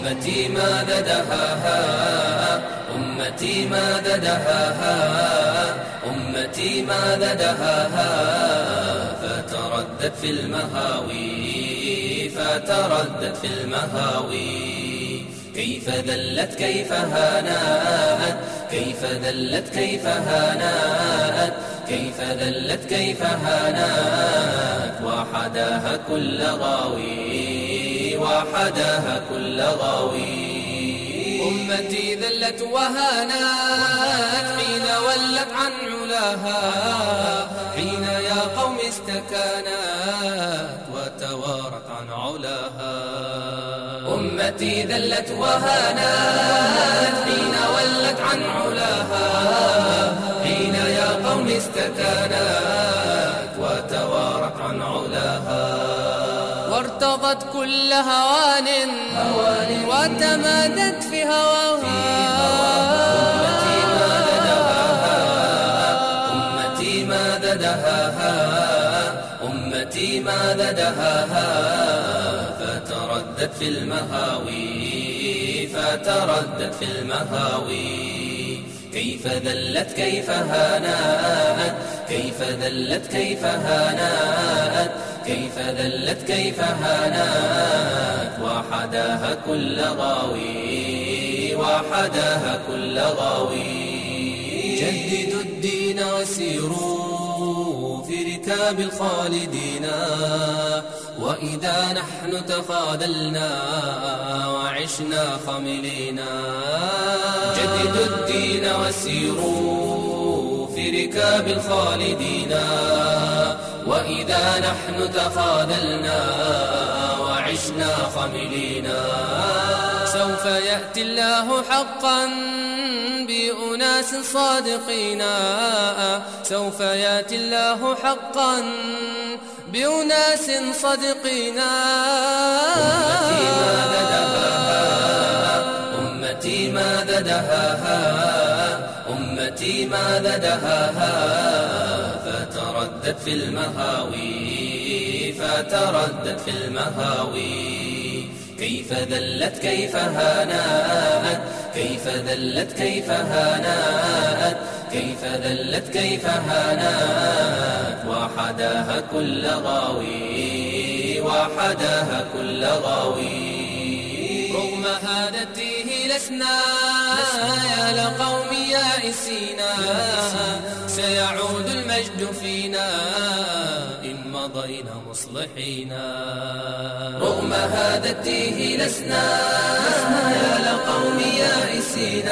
أمتي ماذا دهاها، أمتي ماذا دهاها، أمتي ماذا دهاها. فتردت في المهاوي، فتردت في المهاوي. كيف ذلت كيف هانأت، كيف ذلت كيف هانأت، كيف ذلت كيف هانأت. وحداها كل غاوي، وحداها كل غاوي. أمتي ذلت وهانات حين ولت عن علاها، حين يا قوم استكانت وتوارت عن علاها. أمتي ذلت وهانات حين ولت عن علاها، حين يا قوم استكانت وتوارت عن علاها. وارتضت كل هوان وتمادت في هواها. أمتي ماذا دهاها، أمتي ماذا دهاها، أمتي ماذا دهاها. فتردت في المهاوي، فتردت في المهاوي. كيف ذلت كيف هانأت، كيف ذلت كيف هانأت، كيف ذلت كيف هانأت. وحداها كل غاوي، وحداها كل غاوي. جددوا الدين وسيروا في ركاب الخالدين، وإذا نحن تخاذلنا وعشنا خملينا. جددوا الدين وسيروا في ركاب الخالدين، وإذا نحن تخاذلنا وعشنا خملينا. سوف يأتي الله حقا بأناس صادقين، سوف يأتي الله حقا بأناس صادقين. أمتي ماذا دهاها، أمتي ماذا دهاها، أمتي ماذا دهاها. فتردت في المهاوي، فتردت في المهاوي. كيف ذلت كيف هانأت، كيف ذلت كيف هانأت، كيف ذلت كيف هانأت. وحداها كل غاوي، وحداها كل غاوي. رغم هذا التيه لسنا يا لقوم يائسين، سيعود المجد فينا إن مضينا مصلحين. رغم هذا التيه لسنا يا لقوم يائسين،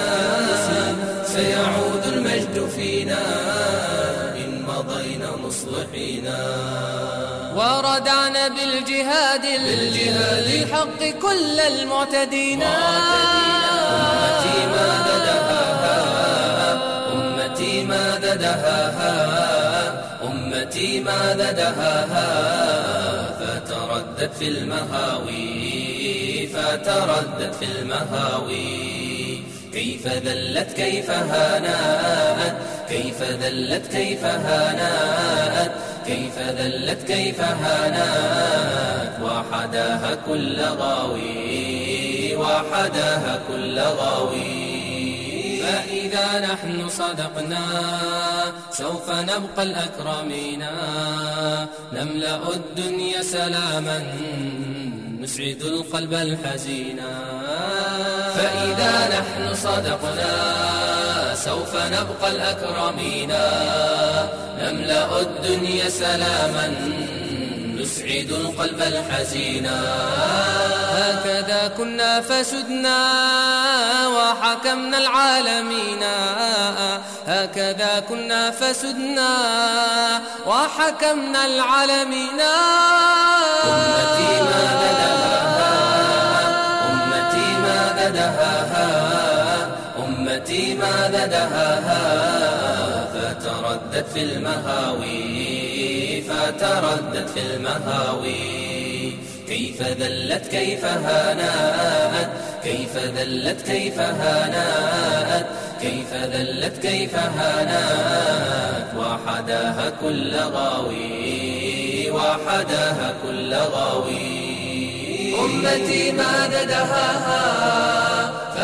سيعود المجد فينا إن مضينا مصلحين. وردعنا بالجهاد للحق كل المعتدين. أمتي ماذا دهاها، أمتي ماذا دهاها، أمتي ماذا دهاها. فتردت في المهاوي، فتردت في المهاوي. كيف ذلت كيف هانأت، كيف ذلت كيف هانأت، كيف ذلت كيف هانأت. وحداها كل غاوي، وحداها كل غاوي. فإذا نحن صدقنا سوف نبقى الأكرمين، نملأ الدنيا سلاما نسعد القلب الحزينا. فإذا نحن صدقنا سوف نبقى الأكرمين، نملأ الدنيا سلاما نسعد القلب الحزينا. هكذا كنا فسدنا وحكمنا العالمين، هكذا كنا فسدنا وحكمنا العالمين. أمتي ماذا دهاها، أمتي ماذا دهاها، أمتي ماذا دهاها. فتردت في المهاوي، فتردت في المهاوي. كيف ذلت كيف هانأت، كيف ذلت كيف هانأت، كيف ذلت كيف هانأت. وحداها كل غاوي، وحداها كل غاوي. أمتي ماذا دهاها،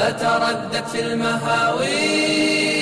تردد في المهاوي